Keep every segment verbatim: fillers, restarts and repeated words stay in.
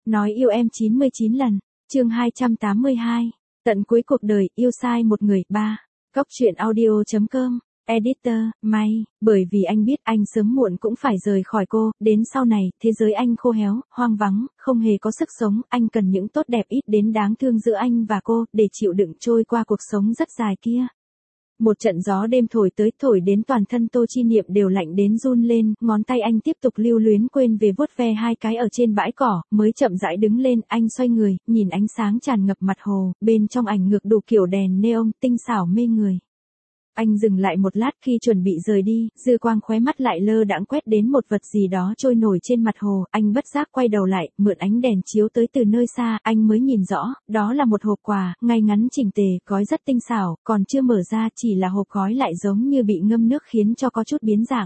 Nói yêu em chín mươi chín lần. Chương hai trăm tám mươi hai. Tận cuối cuộc đời, yêu sai một người. ba. Góc truyện audio chấm com. Editor, May, bởi vì anh biết anh sớm muộn cũng phải rời khỏi cô, đến sau này, thế giới anh khô héo, hoang vắng, không hề có sức sống, anh cần những tốt đẹp ít đến đáng thương giữa anh và cô, để chịu đựng trôi qua cuộc sống rất dài kia. Một trận gió đêm thổi tới, thổi đến toàn thân Tô Chi Niệm đều lạnh đến run lên, ngón tay anh tiếp tục lưu luyến quên về vuốt ve hai cái ở trên bãi cỏ, mới chậm rãi đứng lên, anh xoay người, nhìn ánh sáng tràn ngập mặt hồ, bên trong ảnh ngược đủ kiểu đèn neon, tinh xảo mê người. Anh dừng lại một lát khi chuẩn bị rời đi, dư quang khóe mắt lại lơ đãng quét đến một vật gì đó trôi nổi trên mặt hồ, anh bất giác quay đầu lại, mượn ánh đèn chiếu tới từ nơi xa, anh mới nhìn rõ, đó là một hộp quà, ngay ngắn chỉnh tề, gói rất tinh xảo, còn chưa mở ra, chỉ là hộp gói lại giống như bị ngâm nước khiến cho có chút biến dạng.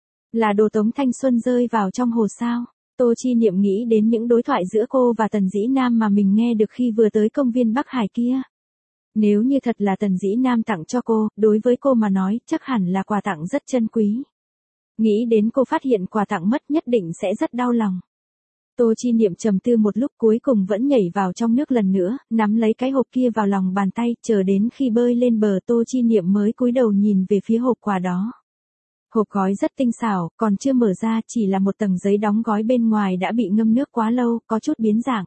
Là đồ Tống Thanh Xuân rơi vào trong hồ sao? Tô Chi Niệm nghĩ đến những đối thoại giữa cô và Tần Dĩ Nam mà mình nghe được khi vừa tới công viên Bắc Hải kia. Nếu như thật là Tần Dĩ Nam tặng cho cô, đối với cô mà nói, chắc hẳn là quà tặng rất chân quý. Nghĩ đến cô phát hiện quà tặng mất nhất định sẽ rất đau lòng. Tô Chi Niệm trầm tư một lúc cuối cùng vẫn nhảy vào trong nước lần nữa, nắm lấy cái hộp kia vào lòng bàn tay, chờ đến khi bơi lên bờ Tô Chi Niệm mới cúi đầu nhìn về phía hộp quà đó. Hộp gói rất tinh xảo, còn chưa mở ra, chỉ là một tầng giấy đóng gói bên ngoài đã bị ngâm nước quá lâu, có chút biến dạng.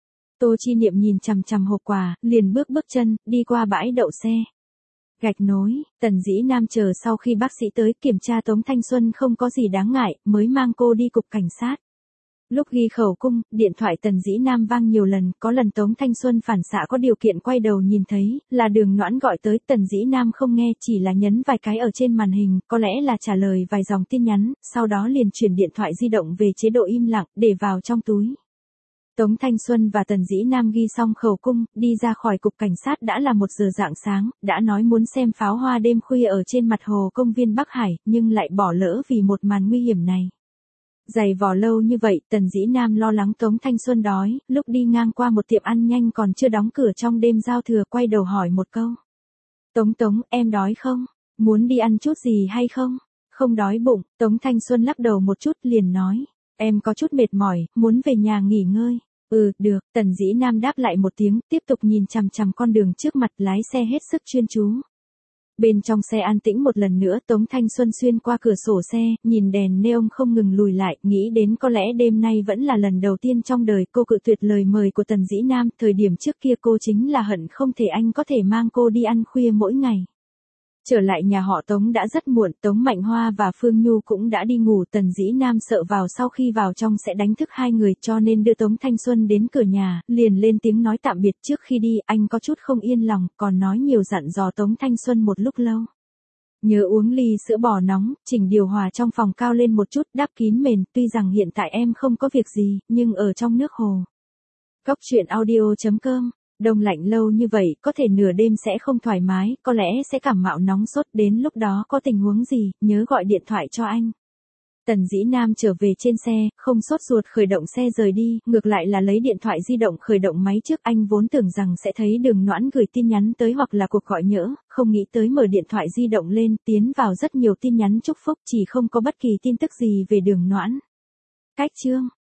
Tô Chi Niệm nhìn chằm chằm hộp quà, liền bước bước chân, đi qua bãi đậu xe. Gạch nối, Tần Dĩ Nam chờ sau khi bác sĩ tới kiểm tra Tống Thanh Xuân không có gì đáng ngại, mới mang cô đi cục cảnh sát. Lúc ghi khẩu cung, điện thoại Tần Dĩ Nam vang nhiều lần, có lần Tống Thanh Xuân phản xạ có điều kiện quay đầu nhìn thấy, là Đường Noãn gọi tới, Tần Dĩ Nam không nghe, chỉ là nhấn vài cái ở trên màn hình, có lẽ là trả lời vài dòng tin nhắn, sau đó liền chuyển điện thoại di động về chế độ im lặng, để vào trong túi. Tống Thanh Xuân và Tần Dĩ Nam ghi xong khẩu cung, đi ra khỏi cục cảnh sát đã là một giờ rạng sáng, đã nói muốn xem pháo hoa đêm khuya ở trên mặt hồ công viên Bắc Hải, nhưng lại bỏ lỡ vì một màn nguy hiểm này. Giày vò lâu như vậy, Tần Dĩ Nam lo lắng Tống Thanh Xuân đói, lúc đi ngang qua một tiệm ăn nhanh còn chưa đóng cửa trong đêm giao thừa quay đầu hỏi một câu. Tống Tống, em đói không? Muốn đi ăn chút gì hay không? Không đói bụng, Tống Thanh Xuân lắc đầu một chút liền nói. Em có chút mệt mỏi, muốn về nhà nghỉ ngơi. Ừ, được, Tần Dĩ Nam đáp lại một tiếng, tiếp tục nhìn chằm chằm con đường trước mặt, lái xe hết sức chuyên chú. Bên trong xe an tĩnh một lần nữa, Tống Thanh Xuân xuyên qua cửa sổ xe, nhìn đèn neon không ngừng lùi lại, nghĩ đến có lẽ đêm nay vẫn là lần đầu tiên trong đời cô cự tuyệt lời mời của Tần Dĩ Nam, thời điểm trước kia cô chính là hận không thể anh có thể mang cô đi ăn khuya mỗi ngày. Trở lại nhà họ Tống đã rất muộn, Tống Mạnh Hoa và Phương Nhu cũng đã đi ngủ, Tần Dĩ Nam sợ vào sau khi vào trong sẽ đánh thức hai người cho nên đưa Tống Thanh Xuân đến cửa nhà, liền lên tiếng nói tạm biệt trước khi đi, anh có chút không yên lòng, còn nói nhiều dặn dò Tống Thanh Xuân một lúc lâu. Nhớ uống ly sữa bò nóng, chỉnh điều hòa trong phòng cao lên một chút, đắp kín mền, tuy rằng hiện tại em không có việc gì, nhưng ở trong nước hồ. Góc truyện audio chấm com. Đông lạnh lâu như vậy, có thể nửa đêm sẽ không thoải mái, có lẽ sẽ cảm mạo nóng sốt, đến lúc đó có tình huống gì, nhớ gọi điện thoại cho anh. Tần Dĩ Nam trở về trên xe, không sốt ruột khởi động xe rời đi, ngược lại là lấy điện thoại di động khởi động máy trước, anh vốn tưởng rằng sẽ thấy Đường Noãn gửi tin nhắn tới hoặc là cuộc gọi nhỡ, không nghĩ tới mở điện thoại di động lên, tiến vào rất nhiều tin nhắn chúc phúc, chỉ không có bất kỳ tin tức gì về Đường Noãn. Cách chương